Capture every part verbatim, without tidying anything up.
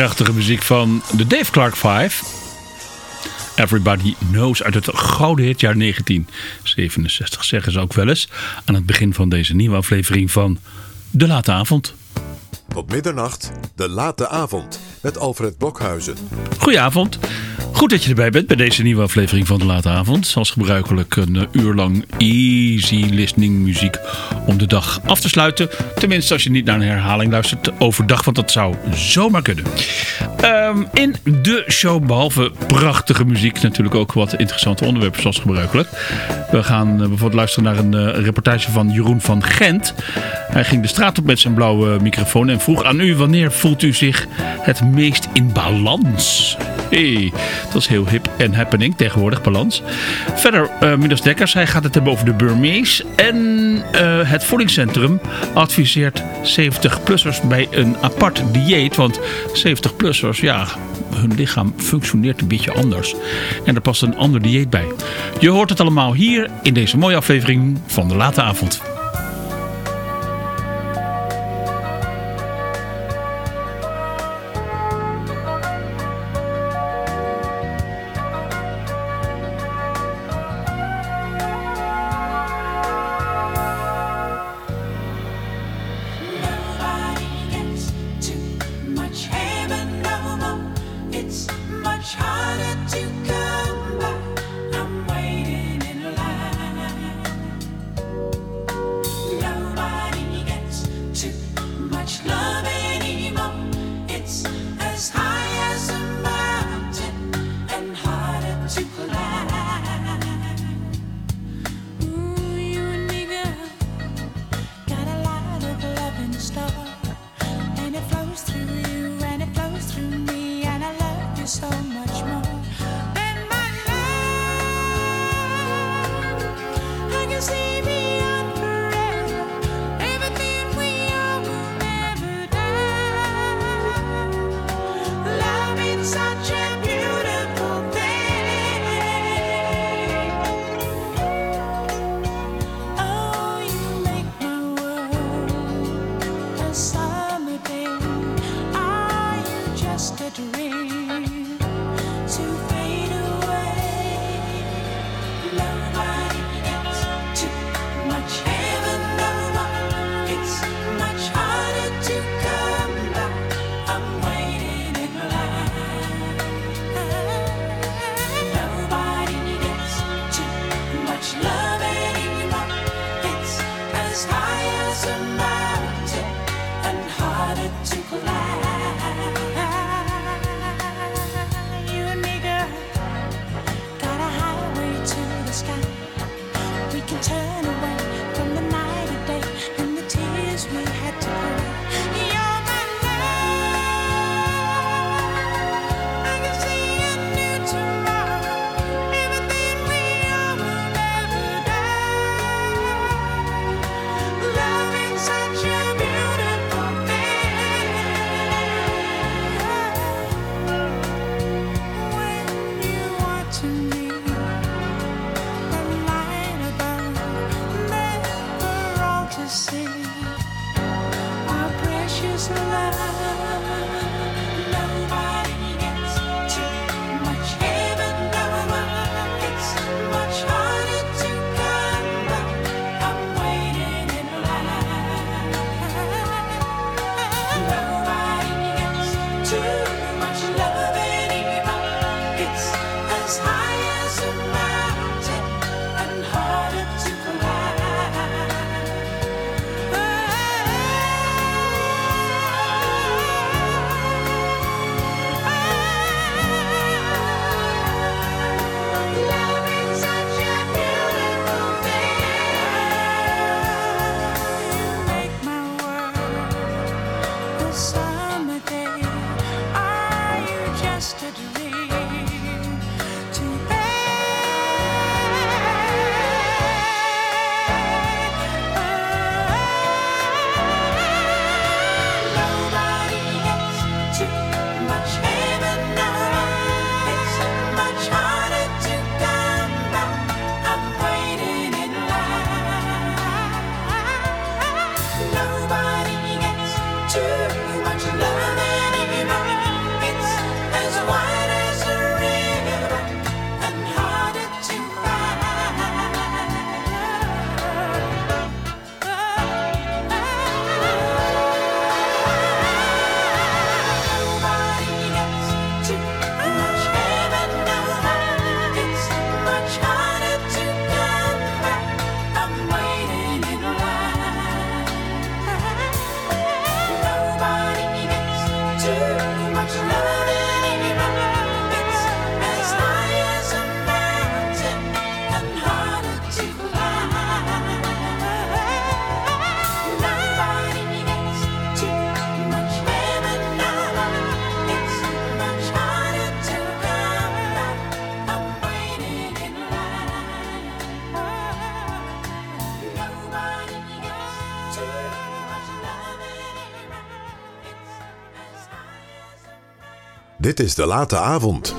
Prachtige muziek van de Dave Clark Five. Everybody Knows uit het gouden hitjaar negentien zevenenzestig, zeggen ze ook wel eens. Aan het begin van deze nieuwe aflevering van De Late Avond. Tot middernacht, De Late Avond, met Alfred Blokhuizen. Goedenavond. Goed dat je erbij bent bij deze nieuwe aflevering van De Late Avond. Zoals gebruikelijk een uh, uur lang easy listening muziek om de dag af te sluiten. Tenminste als je niet naar een herhaling luistert overdag, want dat zou zomaar kunnen. Um, in de show, behalve prachtige muziek, natuurlijk ook wat interessante onderwerpen zoals gebruikelijk. We gaan uh, bijvoorbeeld luisteren naar een uh, reportage van Jeroen van Gent. Hij ging de straat op met zijn blauwe microfoon en vroeg aan u: wanneer voelt u zich het meest in balans? Hey, dat is heel hip en happening tegenwoordig, balans. Verder, uh, Midas Dekkers, hij gaat het hebben over de Burmees. En uh, het voedingscentrum adviseert zeventig-plussers bij een apart dieet. Want zeventig-plussers, ja, hun lichaam functioneert een beetje anders. En er past een ander dieet bij. Je hoort het allemaal hier in deze mooie aflevering van De Late Avond. Dit is De Late Avond.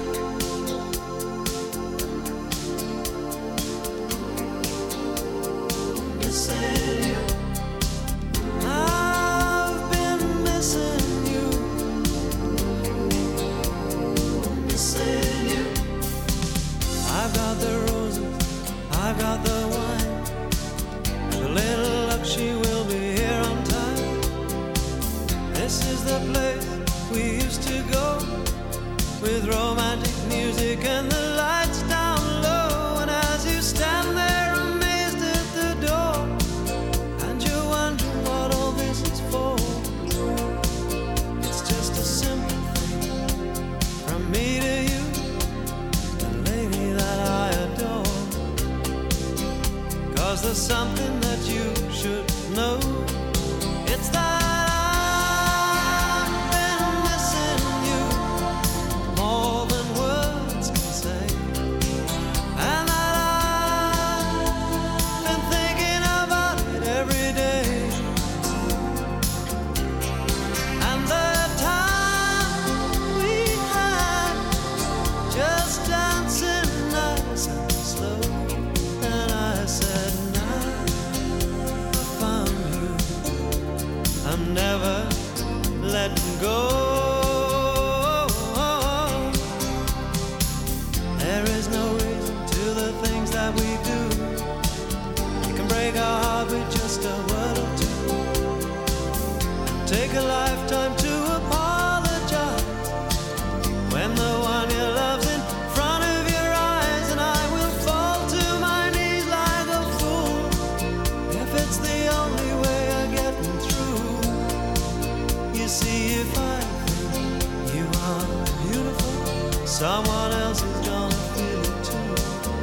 Someone else is gonna feel it too.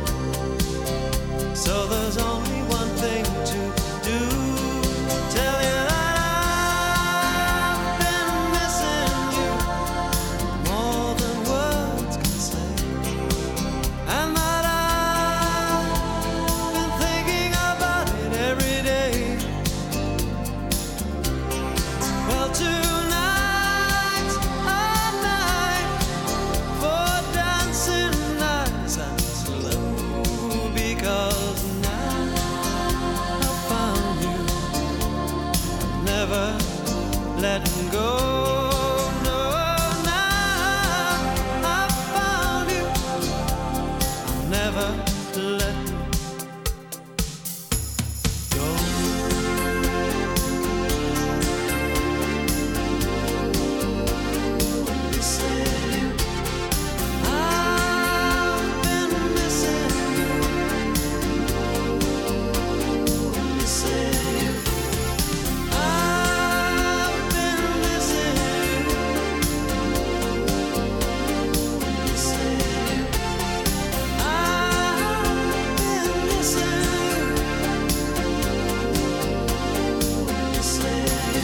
So there's only one thing to do. Tell you that I've been missing you more than words can say. And that I've been thinking about it every day. Well, tonight's our night for dancing nice and slow, because now I found you. I'm never letting go. No, now I found you. I'm never letting go. I've been missing you. Missing you. I've been missing you. Missing you. I've been missing you. Missing you.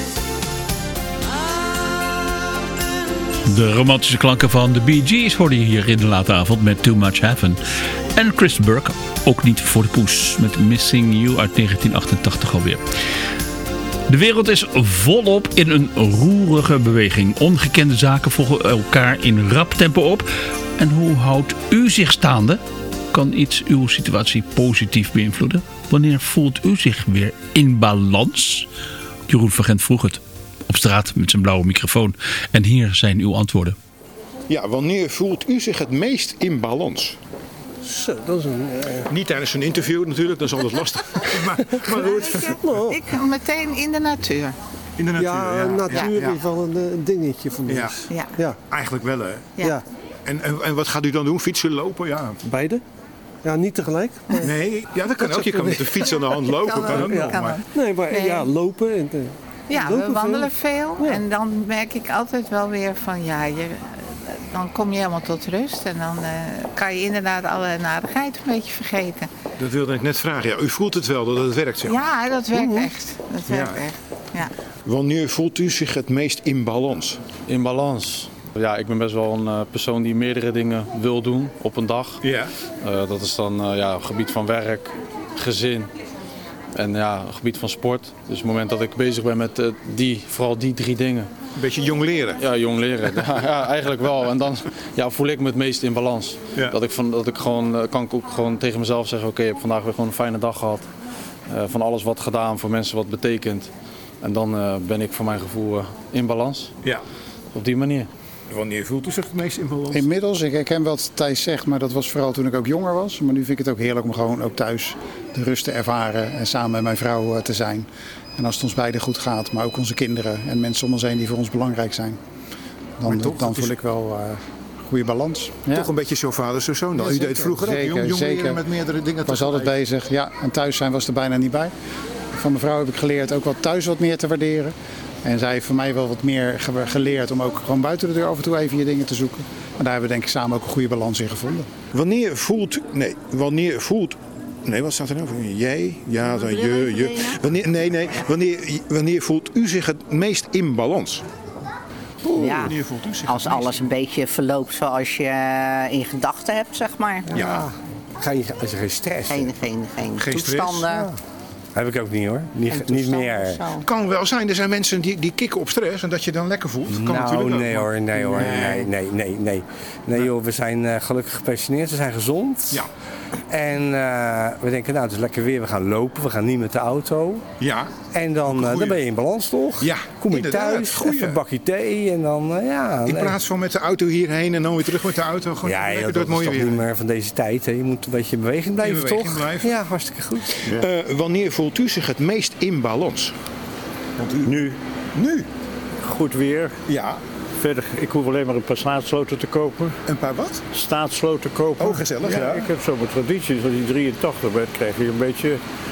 I've been De romantische klanken van de Bee Gees hoorde je hier in De Late Avond met Too Much Heaven. En Chris Burke, ook niet voor de poes, met Missing You uit negentien achtentachtig alweer. De wereld is volop in een roerige beweging. Ongekende zaken volgen elkaar in rap tempo op. En hoe houdt u zich staande? Kan iets uw situatie positief beïnvloeden? Wanneer voelt u zich weer in balans? Jeroen van Gent vroeg het op straat met zijn blauwe microfoon. En hier zijn uw antwoorden. Ja, wanneer voelt u zich het meest in balans? Zo, dat is een... eh, Niet tijdens een interview natuurlijk, dat is altijd lastig. maar, maar goed, nou, Ik meteen in de natuur. in de natuur. ja, natuur ja, is wel een, eh, een dingetje van ons. Ja. Ja. Ja, Eigenlijk wel, hè. ja. Ja. En, en, en wat gaat u dan doen? Fietsen, lopen? Ja. beide. Ja, niet tegelijk. Maar, Nee, ja, dat kan ook. Je kan met de fiets aan de hand lopen. Kan Kan ook, ook ja. nog, kan maar- ook. nee, maar Nee. ja, lopen. En, eh, Ja, lopen we wandelen veel. Ja. En dan merk ik altijd wel weer van ja, je, dan kom je helemaal tot rust. En dan eh, kan je inderdaad alle narigheid een beetje vergeten. Dat wilde ik net vragen. Ja, u voelt het wel dat het werkt, zeg. Ja, dat werkt echt. Dat werkt Ja. echt. Ja. Wanneer voelt u zich het meest in balans? In balans. Ja, ik ben best wel een eh, persoon die meerdere dingen wil doen op een dag. Ja. Eh, dat is dan eh, ja, op het gebied van werk, gezin En ja, het gebied van sport. Dus op het moment dat ik bezig ben met uh, die, vooral die drie dingen. Een beetje jong leren. Ja, jong leren. ja, ja, eigenlijk wel. En dan ja, voel ik me het meest in balans. Ja. Dat ik, van, dat ik gewoon, uh, kan ik ook gewoon tegen mezelf zeggen, oké, okay, ik heb vandaag weer gewoon een fijne dag gehad. Uh, van alles wat gedaan, voor mensen wat betekent. En dan uh, ben ik voor mijn gevoel uh, in balans. Ja. Op die manier. Wanneer voelt u zich het meest in balans? Inmiddels, ik herken wat Thijs zegt, maar dat was vooral toen ik ook jonger was. Maar nu vind ik het ook heerlijk om gewoon ook thuis de rust te ervaren en samen met mijn vrouw te zijn. En als het ons beiden goed gaat, maar ook onze kinderen en mensen om ons heen die voor ons belangrijk zijn. Dan, toch, dan voel is... ik wel uh, goede balans. Ja. Toch een beetje zo vader, zo zoon. Ja, u deed vroeger zeker, ook jong, jong zeker. met meerdere dingen Ik was altijd bezig, ja. En thuis zijn was er bijna niet bij. Van mijn vrouw heb ik geleerd ook wat thuis wat meer te waarderen. En zij heeft voor mij wel wat meer geleerd om ook gewoon buiten de deur af en toe even je dingen te zoeken. Maar daar hebben we denk ik samen ook een goede balans in gevonden. Wanneer voelt... Nee, wanneer voelt... Nee, wat staat er nou voor? Jij, ja, dan je, je. Wanneer, nee, nee. Wanneer, wanneer voelt u zich het meest in balans? Oeh, ja, wanneer voelt u zich als het meest alles een beetje verloopt zoals je in gedachten hebt, zeg maar. Ja. Geen, geen stress. Geen, geen, geen, Geen toestanden. Ja. Heb ik ook niet hoor. Niet, Geen niet toestanden meer. of zo. Kan wel zijn, er zijn mensen die, die kicken op stress en dat je dan lekker voelt. Kan nou, natuurlijk ook, nee maar- hoor, nee hoor, nee, nee, nee, nee. Nee joh, we zijn uh, gelukkig gepensioneerd, we zijn gezond. Ja. En uh, we denken, nou het is lekker weer, we gaan lopen, we gaan niet met de auto. Ja. En dan, uh, dan ben je in balans toch? Ja, Kom je inderdaad, thuis, goeie. even een bakje thee en dan, uh, ja. In nee. plaats van met de auto hierheen en dan weer terug met de auto. Gewoon Ja, lekker joh, door het dat is mooie toch weer. niet meer van deze tijd. Hè? Je moet een beetje in beweging blijven, beweging toch? blijven. Ja, hartstikke goed. Uh, wanneer voelt u zich het meest in balans? Want u... Nu, Nu? goed weer. Ja. Verder, ik hoef alleen maar een paar staatssloten te kopen. Een paar wat? Staatssloten kopen. Oh, gezellig, ja. Ik heb zo'n traditie, als je drieëntachtig bent, krijg je een beetje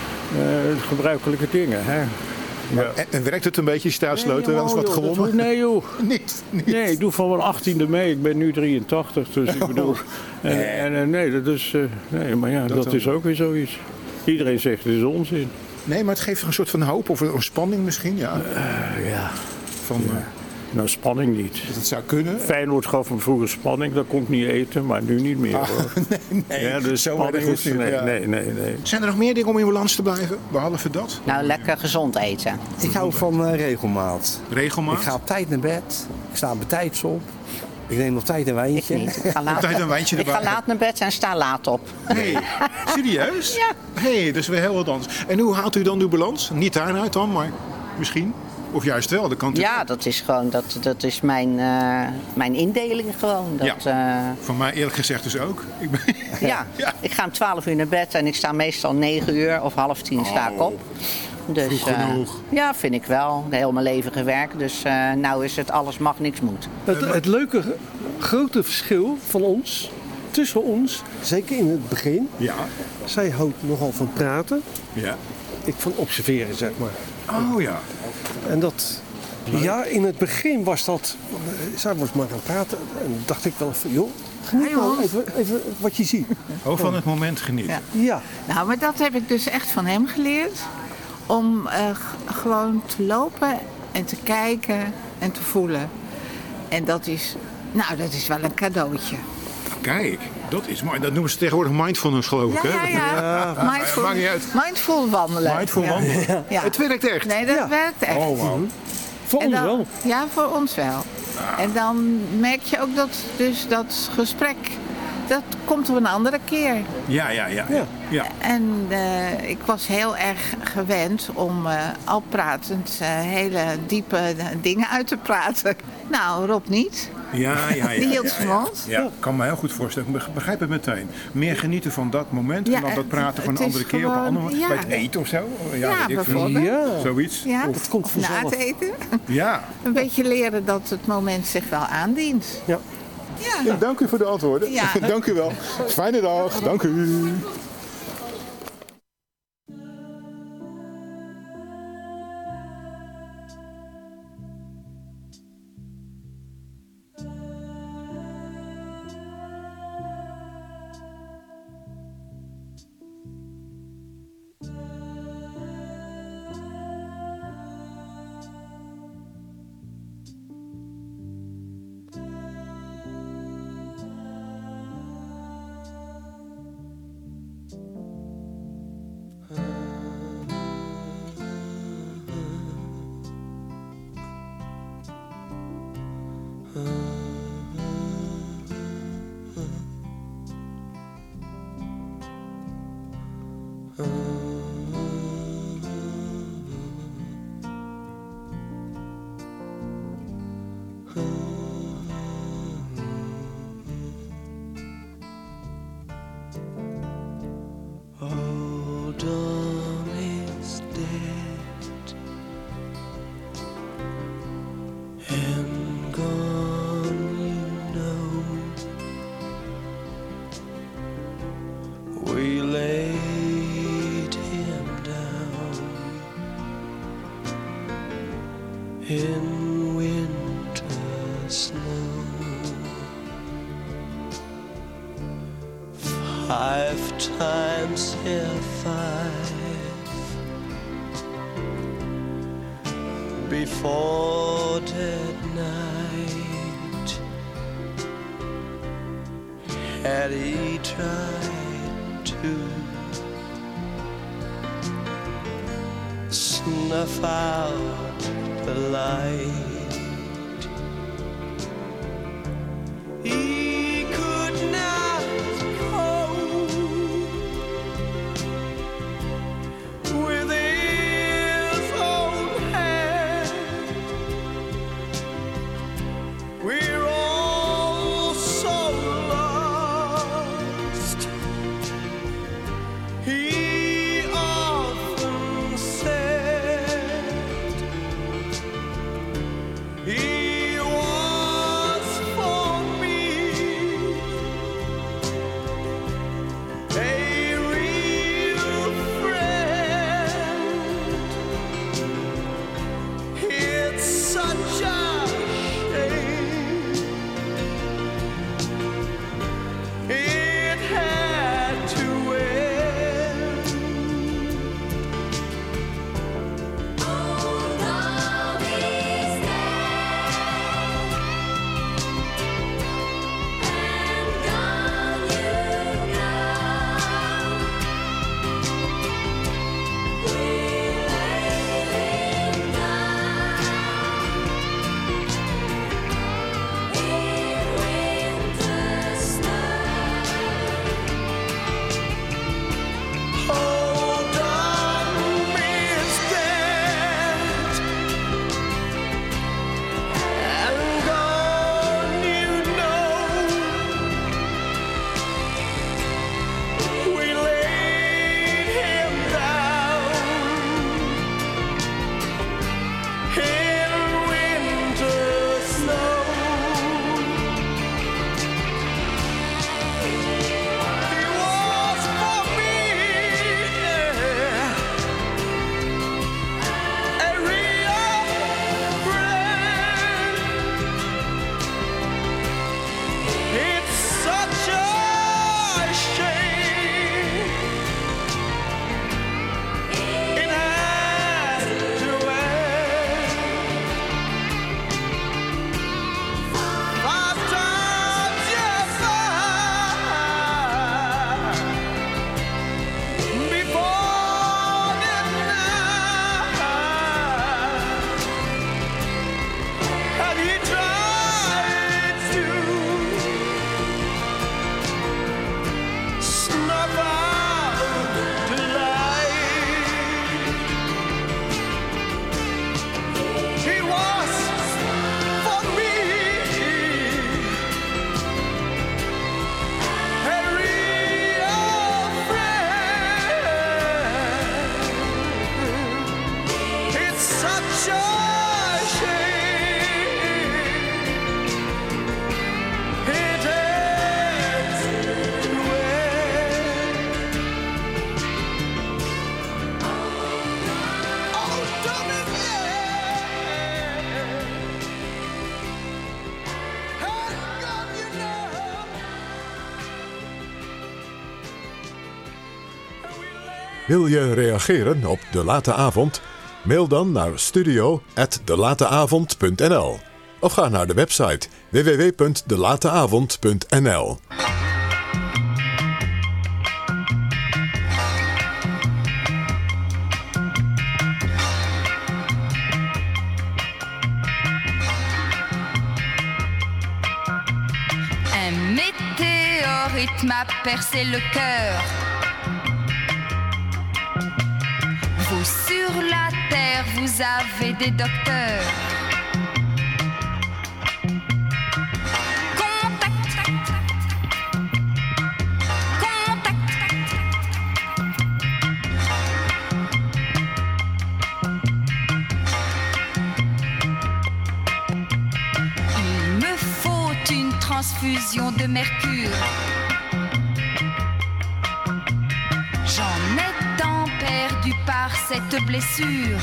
uh, gebruikelijke dingen. Hè? Ja. En, en werkt het een beetje, staatsloten, Nee, wel eens wat joh, gewonnen? dat- Nee joh. Niet, niet. Nee, ik doe van mijn achttiende mee. Ik ben nu drieëntachtig, dus ik bedoel... En, en, en nee, dat is... Uh, nee, maar ja, dat, dan- is ook weer zoiets. Iedereen zegt, het is onzin. Nee, maar het geeft toch een soort van hoop of een spanning misschien, ja. Uh, ja. Van, uh, Nou, spanning niet. dat het zou kunnen. Feyenoord gaf me vroeger spanning, dat kon ik niet eten, maar nu niet meer. Ah, hoor. nee, nee. Ja, dus zo spanning erg hoeft is... niet, Nee, ja. nee, nee, nee. Zijn er nog meer dingen om in balans te blijven, behalve dat? Nou, lekker gezond eten. Ik hou van uh, regelmaat. Regelmaat? Ik ga op tijd naar bed. Ik sta betijds op. Ik neem op tijd een Ik wijntje. niet. Ik ga laat, Altijd een wijntje ik erbij. ga laat naar bed en sta laat op. Nee, serieus? Ja. Hé, hey, dat is weer heel wat anders. En hoe haalt u dan uw balans? Niet daaruit dan, maar misschien? Of juist wel, dat kan natuurlijk. Ja, dat is gewoon, dat, dat is mijn, uh, mijn indeling gewoon. Dat, ja. Van mij eerlijk gezegd dus ook. Ik ben... ja. Ja. Ik ga om twaalf uur naar bed en ik sta meestal negen uur of half tien sta ik op. Dus, vroeg uh, genoeg. ja, vind ik wel. Heel mijn leven gewerkt. Dus uh, nou is het alles mag, niks moet. Het, het leuke grote verschil van ons, tussen ons, zeker in het begin. Ja. Zij houdt nogal van praten. Ja. Ik van observeren, zeg maar. Oh ja. En dat, ja, in het begin was dat, uh, zij was maar aan het praten. En dacht ik wel van, joh, geniet Hey, nou Hans. even, even wat je ziet. Oh, van het moment genieten. Ja. Ja, Nou, maar dat heb ik dus echt van hem geleerd. Om uh, g- gewoon te lopen en te kijken en te voelen. En dat is, nou, dat is wel een cadeautje. Kijk, dat is mooi. Dat noemen ze tegenwoordig mindfulness, geloof ik. Ja, hè? ja, ja. Mindful, maakt niet uit. mindful wandelen. Mindful Ja. wandelen. Ja. Het werkt echt. Nee, dat Ja. werkt echt. Oh, wow. voor En ons dan- wel. Ja, voor ons wel. En dan merk je ook dat dus dat gesprek, dat komt op een andere keer. Ja, ja, ja. Ja. ja. En uh, ik was heel erg gewend om uh, al pratend uh, hele diepe uh, dingen uit te praten. Nou, Rob niet. Ja, ja, ja. Die hield ja, zijn ja. mond. Ja, ik kan me heel goed voorstellen. Ik begrijp het meteen. Meer genieten van dat moment Ja, en dan dat praten van het een is andere keer op een gewoon- ander moment. ja. Bij het eten of zo. Ja, Ja, weet ik veel. bijvoorbeeld. Ja. Zoiets. Ja, Het komt of na vanzelf. het eten. Ja. Een beetje leren dat het moment zich wel aandient. Ja. Ja. Dank u voor de antwoorden. Ja. Dank u wel. Fijne dag. Dank u. and gone, you know. We laid him down in winter snow. Five times, yeah, five, before dead night, had he tried to snuff out the light. He could not cope with his own hand. We're all so lost. He often said he was for me a real friend. It's such a shame it had to end. Oh, love is dead and gone, you know. We laid him down in winter snow. Hold on, is dead and gone, you know. We laid him down in winter snow. He was for me a real friend. It's such a shame it had to end. Five times, yes, five, before the night, had he tried to snuff out the light. He was for me a real friend. It's such a shame it had to end. Oh, dummy, yeah. Had gone, you know. Wil je reageren op De Late Avond? Mail dan naar studio at delateavond punt n l of ga naar de website w w w punt delateavond punt n l. Un météorite m'a percé le cœur. Vous sur la terre, vous avez des docteurs. Contact, contact. fusion de mercure. J'en ai tant perdu par cette blessure.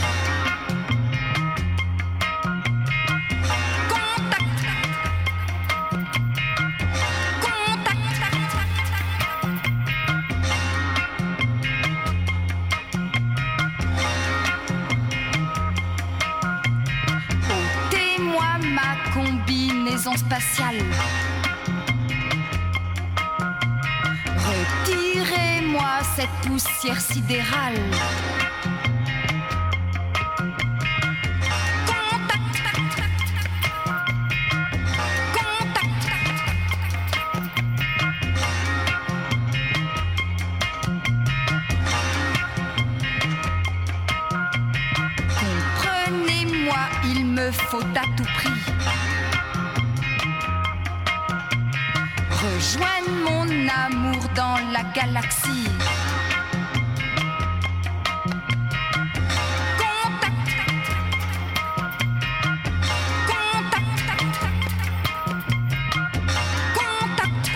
Spatiale. Retirez-moi cette poussière sidérale. Comprenez-moi, il me faut à tout prix rejoigne mon amour dans la galaxie. Contact. Contact. Contact.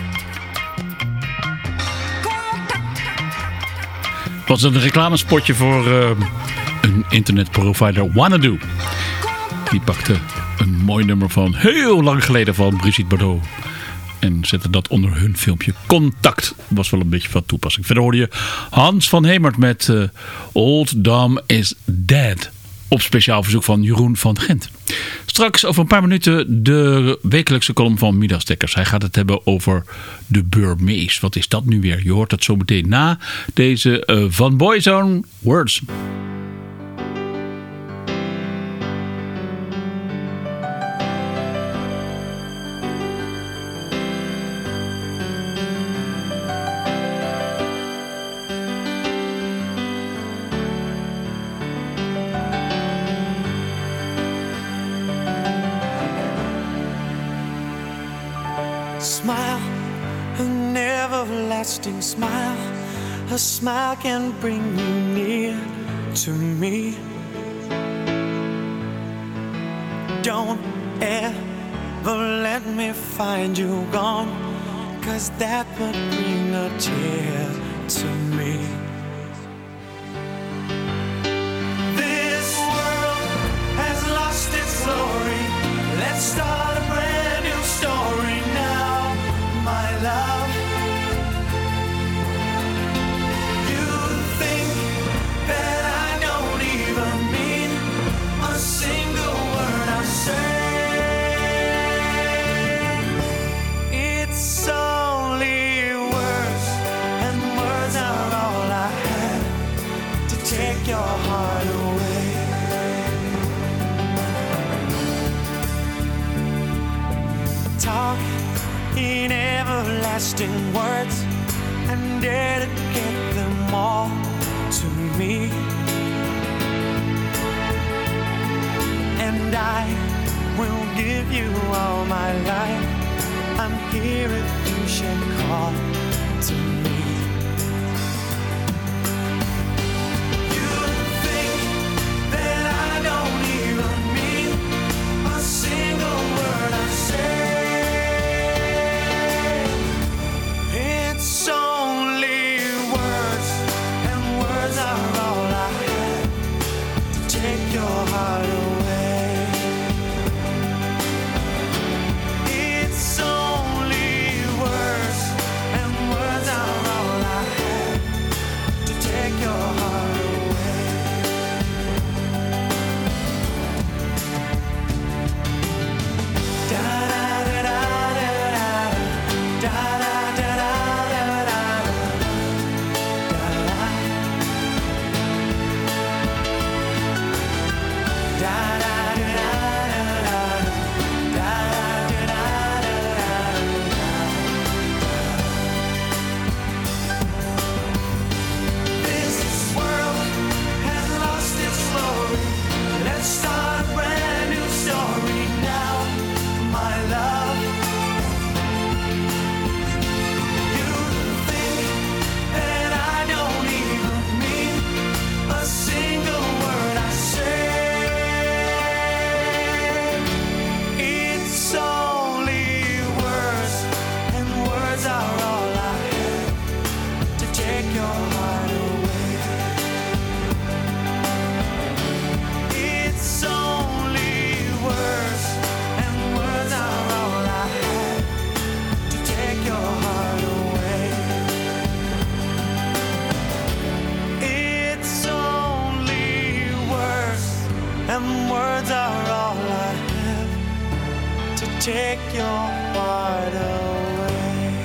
Contact. Het was een reclamespotje voor uh, een internetprovider Wanadoo. Die pakte een mooi nummer van heel lang geleden van Brigitte Bardot. En zetten dat onder hun filmpje Contact. Was wel een beetje van toepassing. Verder hoorde je Hans van Hemert met uh, Old Dom is Dead. Op speciaal verzoek van Jeroen van Gent. Straks over een paar minuten de wekelijkse column van Middagstekkers. Hij gaat het hebben over de Burmees. Wat is dat nu weer? Je hoort dat zo meteen na deze uh, Van Boyzone Words. Smile, an everlasting smile. A smile can bring you near to me. Don't ever let me find you gone, 'cause that would bring a tear to me. This world has lost its glory. Let's start a brand new story now, my love. You think that I don't even mean a single word I say. It's only words, and words are all I have to take your heart away. Talk in everlasting words and dedicate them all to me. And I will give you all my life. I'm here if you should call to me. You think that I don't even mean a single word I say. It's only words, and words are all I have to take your heart away. It's only words, and words are all I have to take your heart away. Da da da da da da da. Da and words are all I have to take your heart away.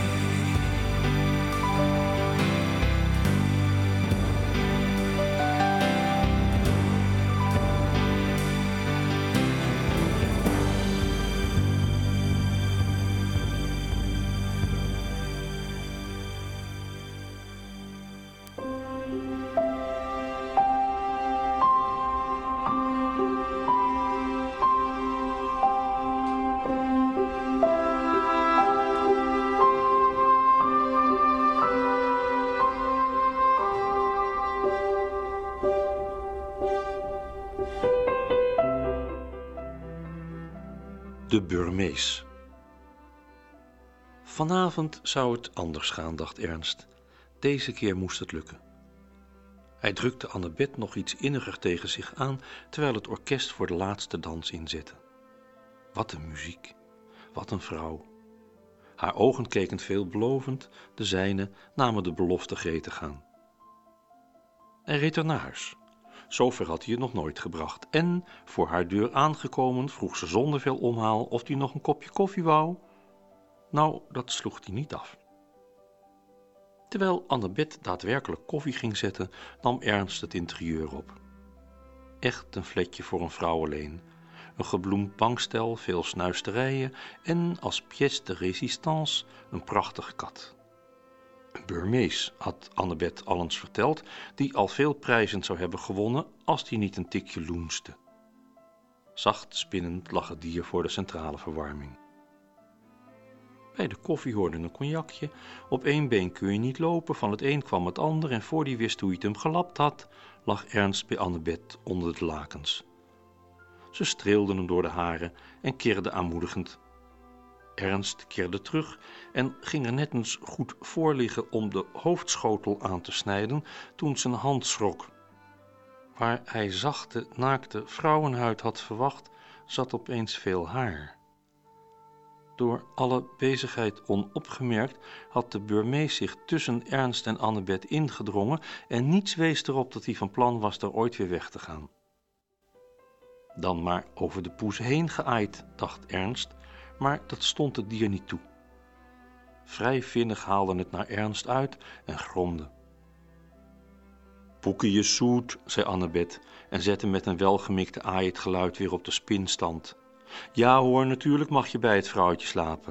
De Burmees. Vanavond zou het anders gaan, dacht Ernst. Deze keer moest het lukken. Hij drukte Annabeth nog iets inniger tegen zich aan, terwijl het orkest voor de laatste dans inzette. Wat een muziek, wat een vrouw. Haar ogen keken veelbelovend, de zijne namen de belofte gretig aan. Hij reed er naar huis. Zover had hij het nog nooit gebracht. En, voor haar deur aangekomen, vroeg ze zonder veel omhaal of hij nog een kopje koffie wou. Nou, dat sloeg hij niet af. Terwijl Annabeth daadwerkelijk koffie ging zetten, nam Ernst het interieur op. Echt een fletje voor een vrouw alleen. Een gebloemd bankstel, veel snuisterijen en als pièce de résistance een prachtige kat. Een Burmees, had Annabeth al eens verteld, die al veel prijzen zou hebben gewonnen als die niet een tikje loenste. Zacht spinnend lag het dier voor de centrale verwarming. Bij de koffie hoorde een cognacje. Op één been kun je niet lopen, van het een kwam het ander en voor die wist hoe hij het hem gelapt had, lag Ernst bij Annabeth onder de lakens. Ze streelden hem door de haren en kirde aanmoedigend. Ernst keerde terug en ging er net eens goed voor liggen om de hoofdschotel aan te snijden toen zijn hand schrok. Waar hij zachte, naakte vrouwenhuid had verwacht, zat opeens veel haar. Door alle bezigheid onopgemerkt had de Burmees zich tussen Ernst en Annabeth ingedrongen en niets wees erop dat hij van plan was er ooit weer weg te gaan. Dan maar over de poes heen geaaid, dacht Ernst, maar dat stond het dier niet toe. Vrij vinnig haalde het naar Ernst uit en gromde. Poekie je zoet, zei Annabeth en zette met een welgemikte aai het geluid weer op de spinstand. Ja hoor, natuurlijk mag je bij het vrouwtje slapen.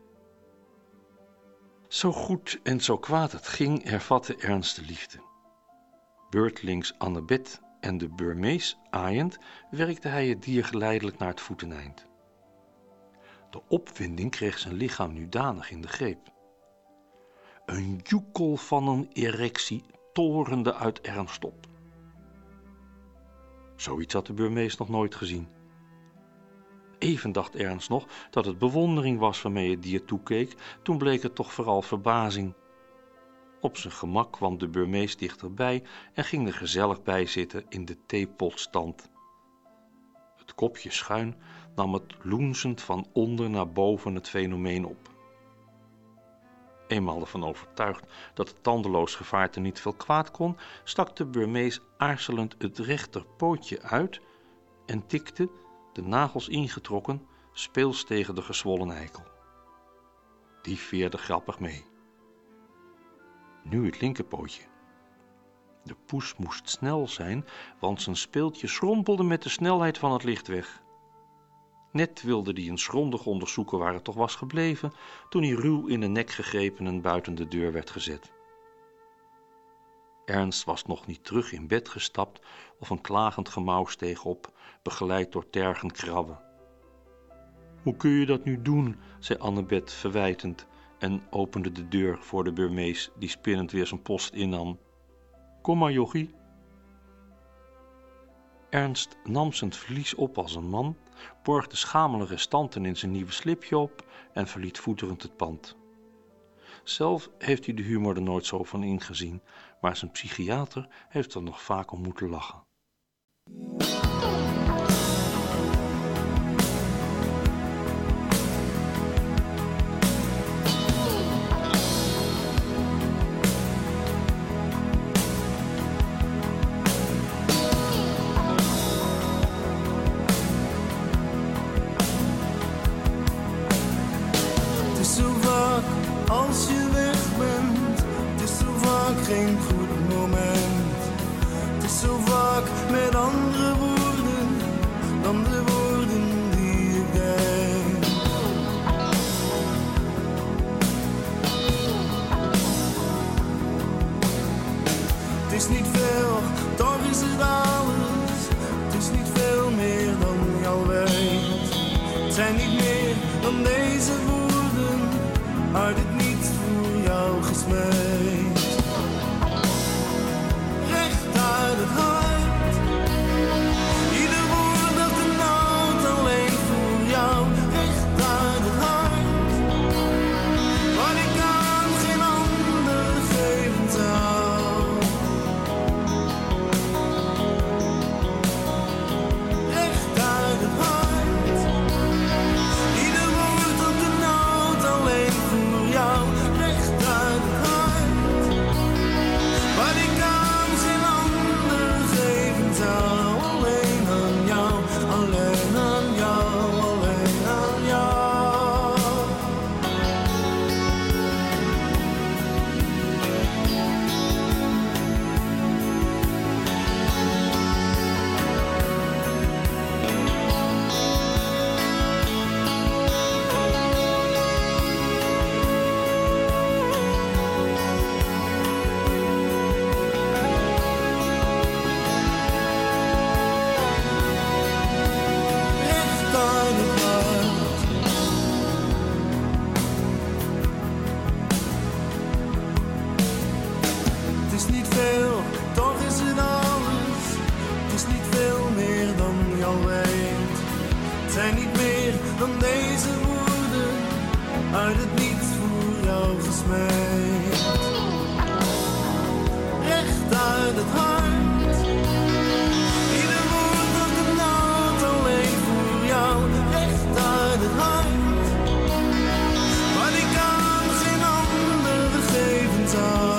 Zo goed en zo kwaad het ging, hervatte Ernst de liefde. Beurtelings Annabeth en de Burmees aaiend, werkte hij het dier geleidelijk naar het voeteneind. De opwinding kreeg zijn lichaam nu danig in de greep. Een joekel van een erectie torende uit Ernst op. Zoiets had de Burmees nog nooit gezien. Even dacht Ernst nog dat het bewondering was waarmee het dier toekeek, toen bleek het toch vooral verbazing. Op zijn gemak kwam de Burmees dichterbij en ging er gezellig bij zitten in de theepotstand. Het kopje schuin nam het loensend van onder naar boven het fenomeen op. Eenmaal ervan overtuigd dat het tandeloos gevaarte niet veel kwaad kon, stak de Burmees aarzelend het rechterpootje uit en tikte, de nagels ingetrokken, speels tegen de gezwollen eikel. Die veerde grappig mee. Nu het linkerpootje. De poes moest snel zijn, want zijn speeltje schrompelde met de snelheid van het licht weg. Net wilde die een grondig onderzoeken waar het toch was gebleven, toen hij ruw in de nek gegrepen en buiten de deur werd gezet. Ernst was nog niet terug in bed gestapt of een klagend gemauw steeg op, begeleid door tergend krabben. Hoe kun je dat nu doen, zei Annabeth verwijtend en opende de deur voor de Burmees die spinnend weer zijn post innam. Kom maar, jochie. Ernst nam zijn verlies op als een man, borg de schamele restanten in zijn nieuwe slipje op en verliet voeterend het pand. Zelf heeft hij de humor er nooit zo van ingezien, maar zijn psychiater heeft er nog vaak om moeten lachen. zijn niet meer dan deze woorden uit het niets voor jou gesmeed. Recht uit het hart, ieder woord dat de nood alleen voor jou. Recht uit het hart, wat ik aan geen ander geven zou. Recht uit het hart, ieder woord dat de nood alleen voor jou. Recht uit het hart, wat ik aan geen ander geven zou. Alleen aan jou, alleen aan jou, alleen aan jou. Recht uit het hart. Het is niet veel, toch is het alles. Het is niet veel meer dan je al weet. Het zijn niet meer dan deze woorden uit het niets voor jou gesmeed. Recht uit het hart, ieder woord dat de nood alleen voor jou. Recht uit het hart, wat ik aan geen ander geven zou.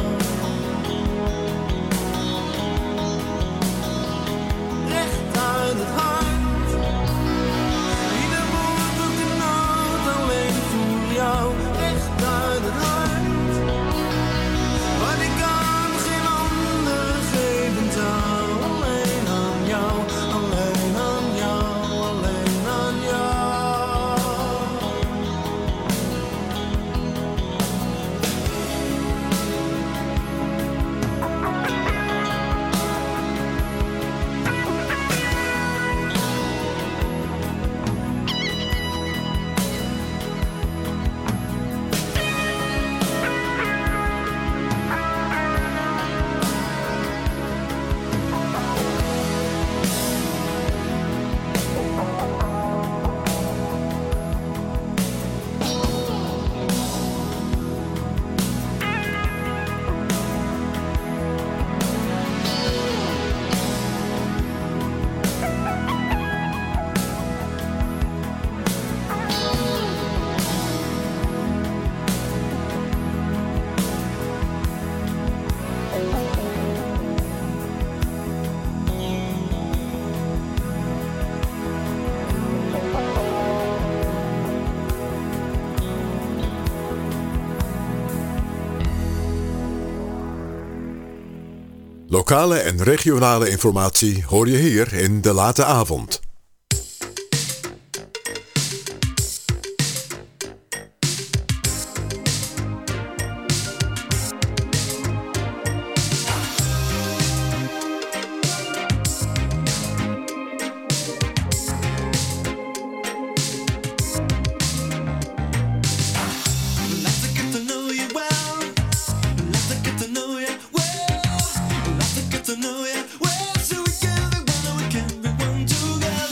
Recht uit het hart, ieder woord dat de nood alleen voor jou. Recht uit het hart, wat ik aan geen ander geven zou. Alleen aan jou, alleen aan jou, alleen aan jou. Lokale en regionale informatie hoor je hier in De Late Avond. Know ya well, so we can be one, we can be one together.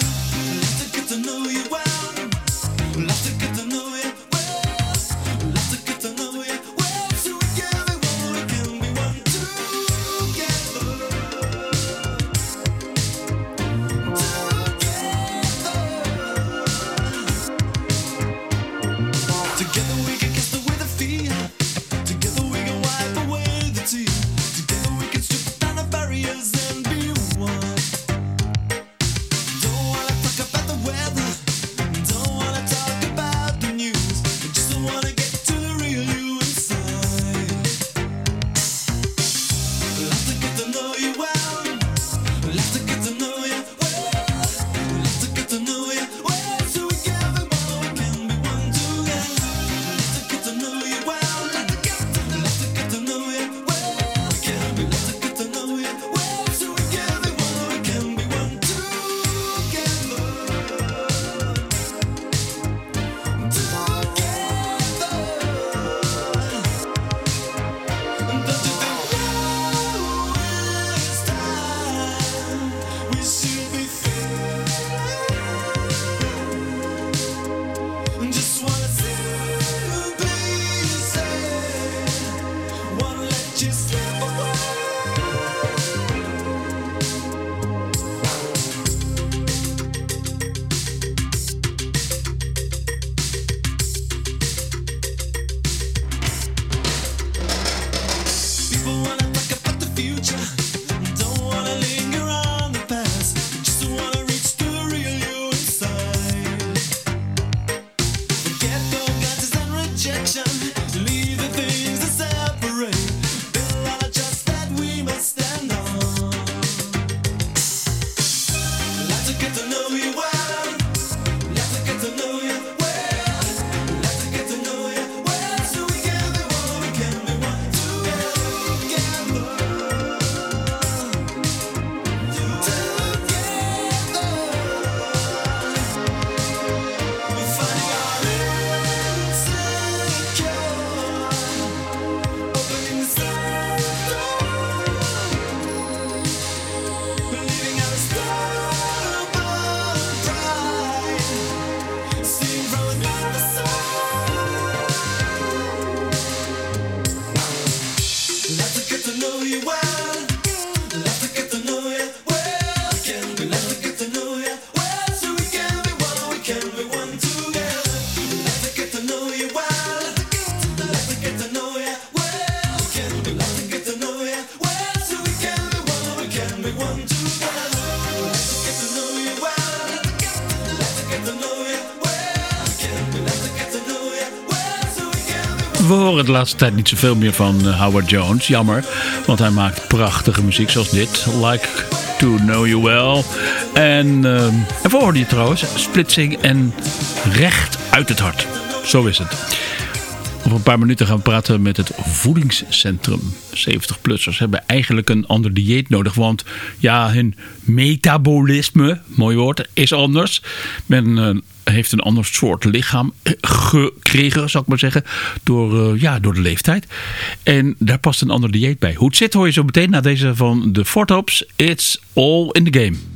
We horen de laatste tijd niet zoveel meer van uh, Howard Jones. Jammer, want hij maakt prachtige muziek zoals dit. Like to Know You Well. En, uh, en voor hoorde je trouwens Splitsing en Recht uit het Hart. Zo is het. Over een paar minuten gaan we praten met het voedingscentrum. zeventig-plussers hebben eigenlijk een ander dieet nodig. Want ja, hun metabolisme, mooi woord, is anders. Men uh, heeft een ander soort lichaam gekregen, zou ik maar zeggen. Door, uh, ja, door de leeftijd. En daar past een ander dieet bij. Hoe het zit hoor je zo meteen na deze van de Four Tops. It's all in the game.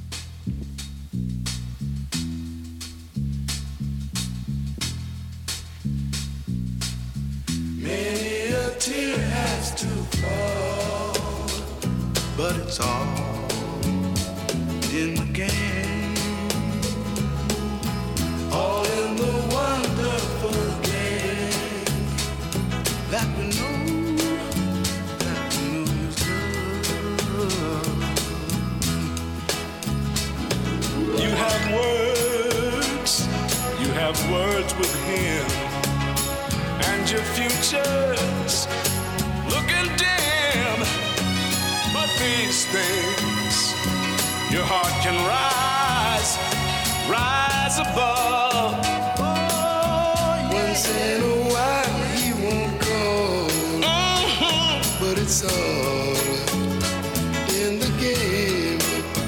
But it's all in the game, all in the wonderful game that we know, that we know is good. You have words, you have words with him, and your future's looking dim. These things, your heart can rise, rise above. Oh, yeah. Once in a while he won't call, mm-hmm. But it's all in the game.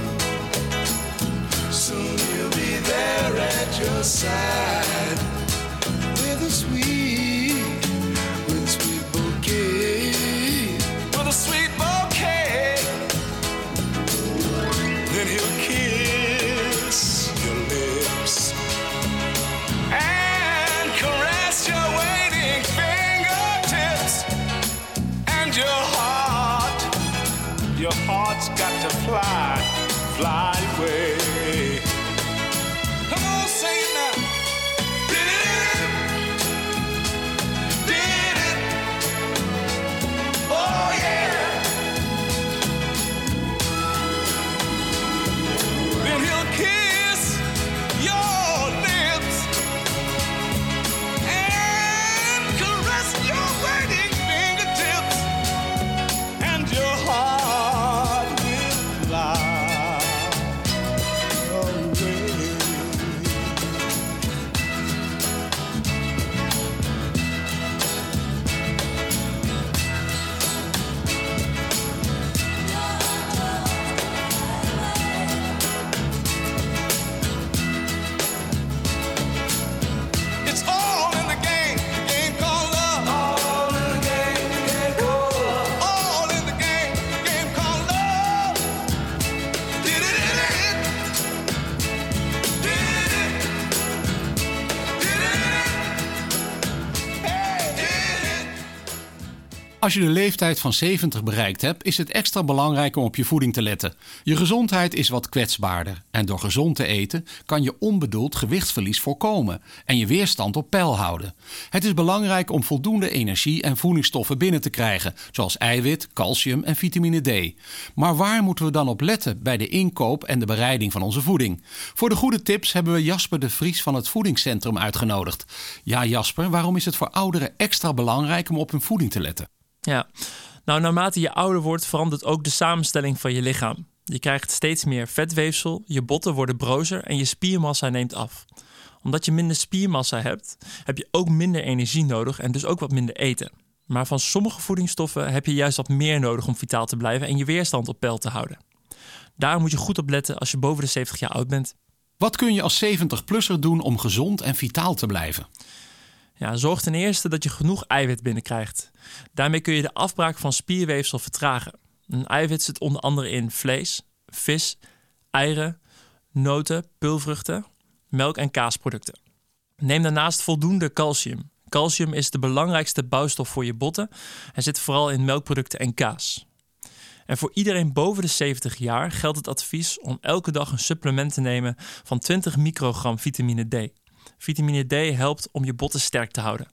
Soon he'll be there at your side with a sweet, with a sweet bouquet, with a sweet bouquet. Then he'll kiss your lips and caress your waiting fingertips. And your heart, your heart's got to fly, fly away. Come on, say it now. Did it? Did it? Oh yeah. He'll kiss your lips and caress your waiting fingertips, and your heart will fly away. Als je de leeftijd van zeventig bereikt hebt, is het extra belangrijk om op je voeding te letten. Je gezondheid is wat kwetsbaarder en door gezond te eten kan je onbedoeld gewichtsverlies voorkomen en je weerstand op peil houden. Het is belangrijk om voldoende energie en voedingsstoffen binnen te krijgen, zoals eiwit, calcium en vitamine D. Maar waar moeten we dan op letten bij de inkoop en de bereiding van onze voeding? Voor de goede tips hebben we Jasper de Vries van het Voedingscentrum uitgenodigd. Ja Jasper, waarom is het voor ouderen extra belangrijk om op hun voeding te letten? Ja, nou naarmate je ouder wordt verandert ook de samenstelling van je lichaam. Je krijgt steeds meer vetweefsel, je botten worden brozer en je spiermassa neemt af. Omdat je minder spiermassa hebt, heb je ook minder energie nodig en dus ook wat minder eten. Maar van sommige voedingsstoffen heb je juist wat meer nodig om vitaal te blijven en je weerstand op peil te houden. Daar moet je goed op letten als je boven de zeventig jaar oud bent. Wat kun je als zeventig-plusser doen om gezond en vitaal te blijven? Ja, zorg ten eerste dat je genoeg eiwit binnenkrijgt. Daarmee kun je de afbraak van spierweefsel vertragen. Een eiwit zit onder andere in vlees, vis, eieren, noten, peulvruchten, melk en kaasproducten. Neem daarnaast voldoende calcium. Calcium is de belangrijkste bouwstof voor je botten en zit vooral in melkproducten en kaas. En voor iedereen boven de zeventig jaar geldt het advies om elke dag een supplement te nemen van twintig microgram vitamine D. Vitamine D helpt om je botten sterk te houden.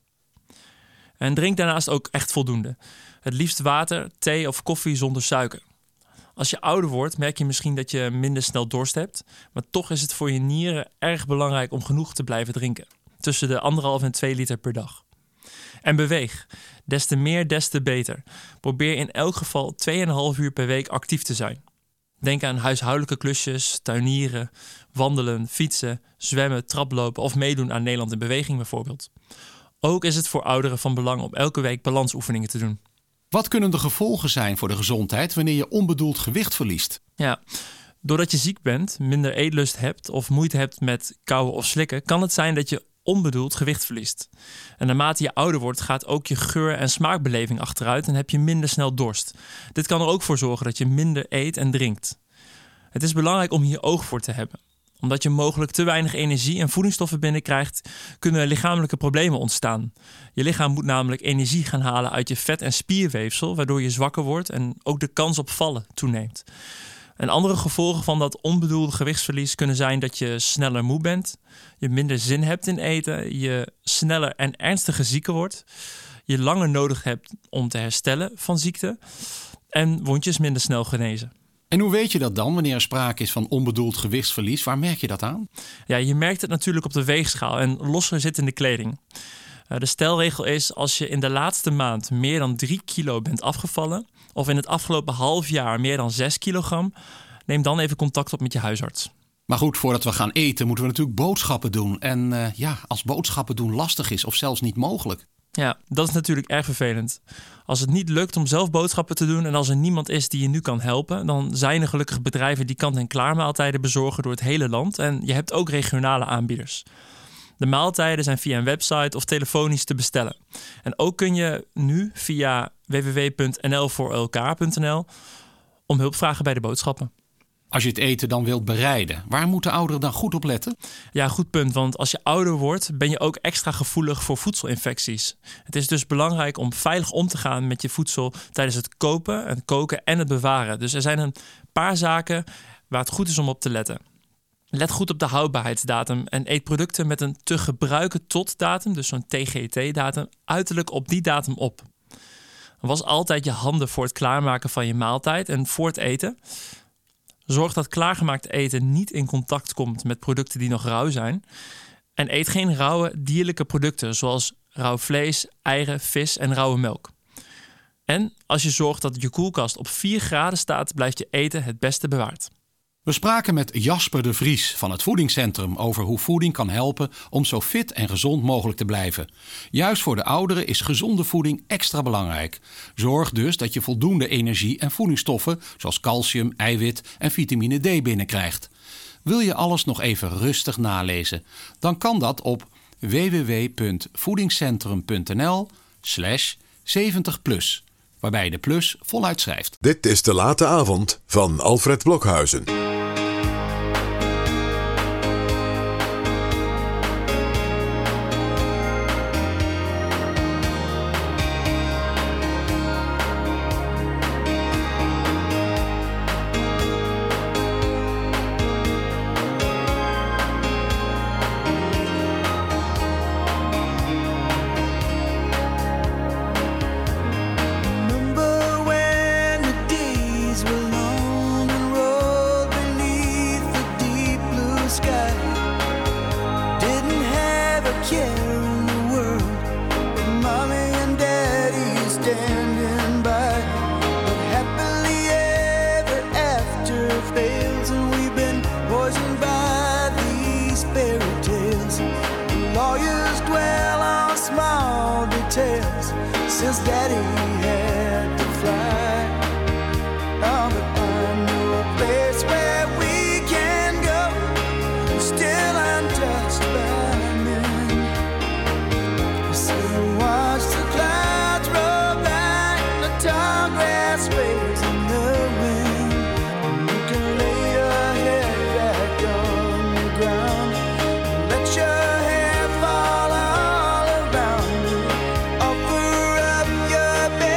En drink daarnaast ook echt voldoende. Het liefst water, thee of koffie zonder suiker. Als je ouder wordt merk je misschien dat je minder snel dorst hebt, maar toch is het voor je nieren erg belangrijk om genoeg te blijven drinken. Tussen de anderhalf en twee liter per dag. En beweeg. Des te meer, des te beter. Probeer in elk geval twee komma vijf uur per week actief te zijn. Denk aan huishoudelijke klusjes, tuinieren, wandelen, fietsen, zwemmen, traplopen of meedoen aan Nederland in Beweging bijvoorbeeld. Ook is het voor ouderen van belang om elke week balansoefeningen te doen. Wat kunnen de gevolgen zijn voor de gezondheid wanneer je onbedoeld gewicht verliest? Ja, doordat je ziek bent, minder eetlust hebt of moeite hebt met kauwen of slikken, kan het zijn dat je onbedoeld gewicht verliest. En naarmate je ouder wordt, gaat ook je geur- en smaakbeleving achteruit en heb je minder snel dorst. Dit kan er ook voor zorgen dat je minder eet en drinkt. Het is belangrijk om hier oog voor te hebben. Omdat je mogelijk te weinig energie en voedingsstoffen binnenkrijgt, kunnen er lichamelijke problemen ontstaan. Je lichaam moet namelijk energie gaan halen uit je vet- en spierweefsel, waardoor je zwakker wordt en ook de kans op vallen toeneemt. En andere gevolgen van dat onbedoelde gewichtsverlies kunnen zijn dat je sneller moe bent, je minder zin hebt in eten, je sneller en ernstiger zieker wordt, je langer nodig hebt om te herstellen van ziekte en wondjes minder snel genezen. En hoe weet je dat dan, wanneer er sprake is van onbedoeld gewichtsverlies? Waar merk je dat aan? Ja, je merkt het natuurlijk op de weegschaal en losser zittende kleding. De stelregel is, als je in de laatste maand meer dan drie kilo bent afgevallen, of in het afgelopen half jaar meer dan zes kilogram, neem dan even contact op met je huisarts. Maar goed, voordat we gaan eten moeten we natuurlijk boodschappen doen. En uh, ja, als boodschappen doen lastig is of zelfs niet mogelijk. Ja, dat is natuurlijk erg vervelend. Als het niet lukt om zelf boodschappen te doen en als er niemand is die je nu kan helpen, dan zijn er gelukkig bedrijven die kant-en-klaar maaltijden bezorgen door het hele land. En je hebt ook regionale aanbieders. De maaltijden zijn via een website of telefonisch te bestellen. En ook kun je nu via w w w punt n l voor elkaar punt n l om hulp vragen bij de boodschappen. Als je het eten dan wilt bereiden, waar moeten ouderen dan goed op letten? Ja, goed punt, want als je ouder wordt ben je ook extra gevoelig voor voedselinfecties. Het is dus belangrijk om veilig om te gaan met je voedsel tijdens het kopen, het koken en het bewaren. Dus er zijn een paar zaken waar het goed is om op te letten. Let goed op de houdbaarheidsdatum en eet producten met een te gebruiken tot datum, dus zo'n T G T-datum, uiterlijk op die datum op. Was altijd je handen voor het klaarmaken van je maaltijd en voor het eten. Zorg dat klaargemaakt eten niet in contact komt met producten die nog rauw zijn. En eet geen rauwe dierlijke producten zoals rauw vlees, eieren, vis en rauwe melk. En als je zorgt dat je koelkast op vier graden staat, blijft je eten het beste bewaard. We spraken met Jasper de Vries van het Voedingscentrum over hoe voeding kan helpen om zo fit en gezond mogelijk te blijven. Juist voor de ouderen is gezonde voeding extra belangrijk. Zorg dus dat je voldoende energie en voedingsstoffen zoals calcium, eiwit en vitamine D binnenkrijgt. Wil je alles nog even rustig nalezen? Dan kan dat op w w w punt voedingscentrum punt n l slash zeventig plus, waarbij je de plus voluit schrijft. Dit is De Late Avond van Alfred Blokhuizen. Remember when the days were long and rolled beneath the deep blue sky? Didn't have a care in the world, with mommy and daddy standing by. But happily ever after fails, and we've been poisoned by these fairy tales. Lawyers dwell on small details since daddy had to fly. Oh, but I know a place where we can go, still untouched by men. So watch the clouds roll by, the tall grass waves in the wind. And you can lay your head back on the ground, let your hair fall all around you. Offer up your best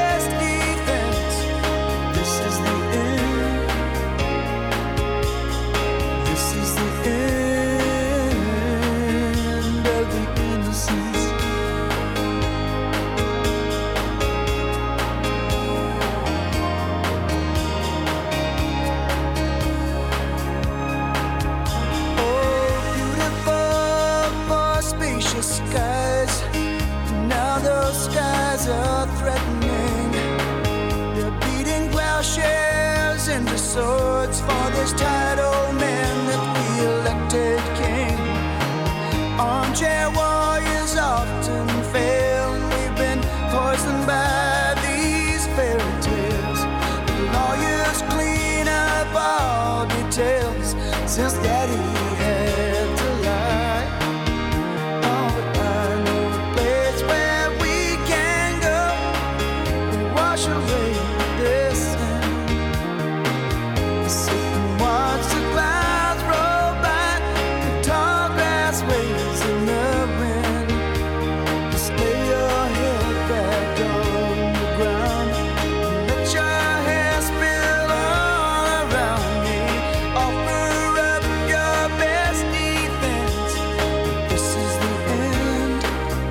swords for this title man that we elected king. Armchair warriors often fail, and we've been poisoned by these fairy tales. The lawyers clean up all details since Daddy had to lie. Oh, but I know a place where we can go and wash away this sin. Sit and watch the clouds roll by, the tall grass waves in the wind. Just lay your head back on the ground and let your hair spill all around me. Offer up your best defense. This is the end.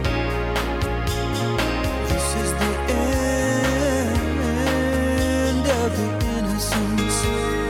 This is the end of the innocence.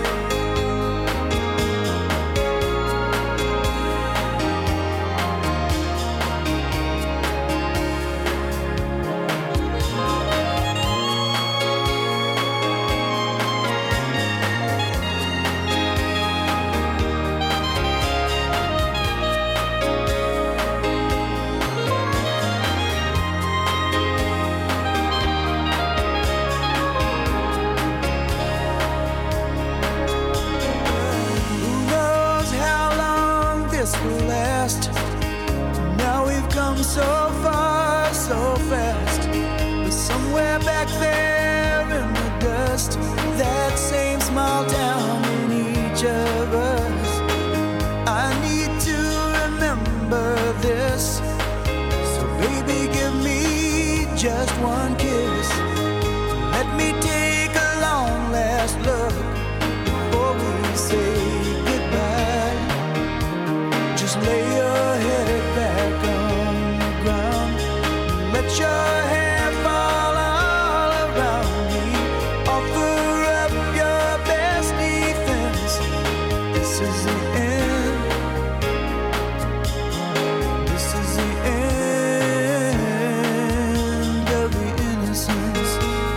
Who knows how long this will last? Now we've come so far, so fast. But somewhere back there in the dust, that same small town in each of us. I need to remember this. So baby, give me just one kiss. Let me take a long last look before we say goodbye. Just lay your head back on the ground. Let your hair fall all around me. Offer up your best defense. This is the end. This is the end of the innocence.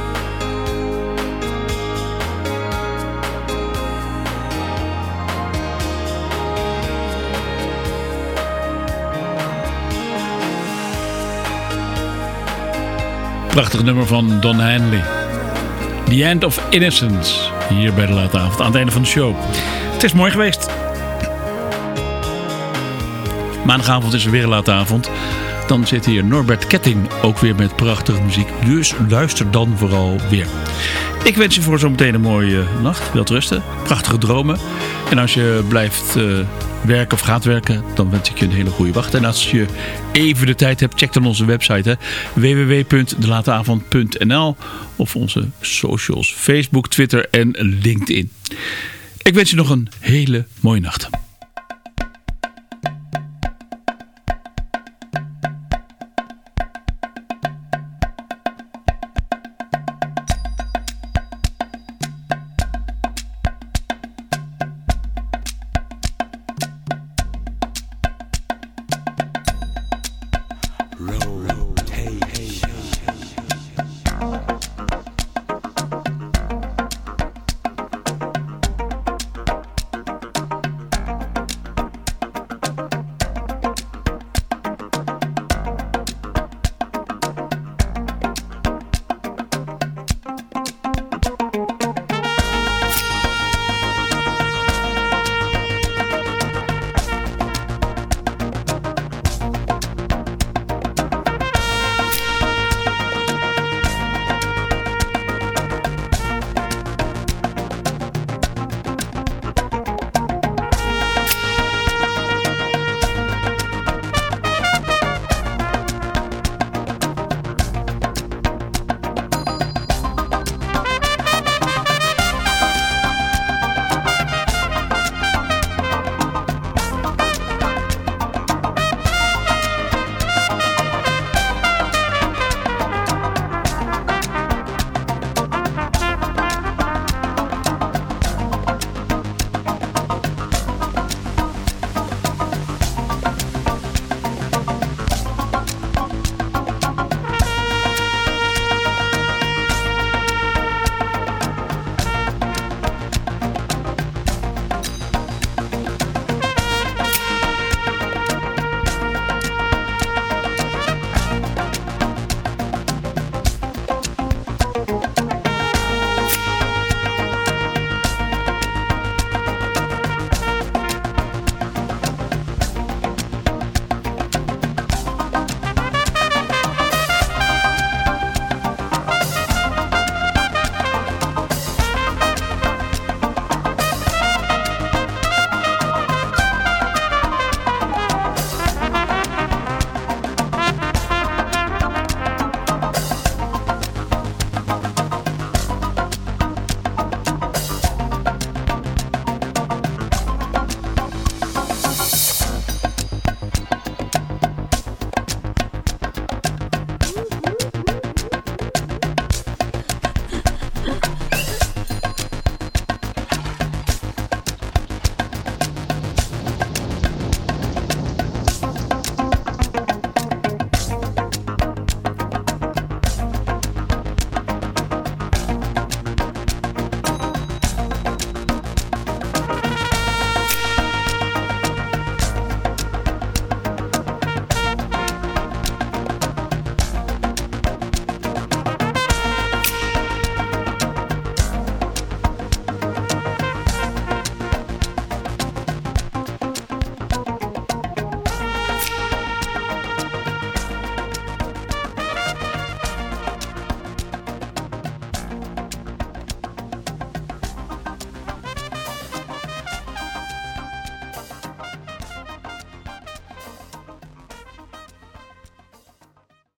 Prachtig nummer van Don Henley. The End of Innocence. Hier bij de late avond. Aan het einde van de show. Het is mooi geweest. Maandagavond is er weer een late avond. Dan zit hier Norbert Ketting. Ook weer met prachtige muziek. Dus luister dan vooral weer. Ik wens je voor zometeen een mooie nacht. Wilt rusten. Prachtige dromen. En als je blijft uh, werken of gaat werken, dan wens ik je een hele goede wacht. En als je even de tijd hebt, check dan onze website w w w punt de late avond punt n l of onze socials Facebook, Twitter en LinkedIn. Ik wens je nog een hele mooie nacht.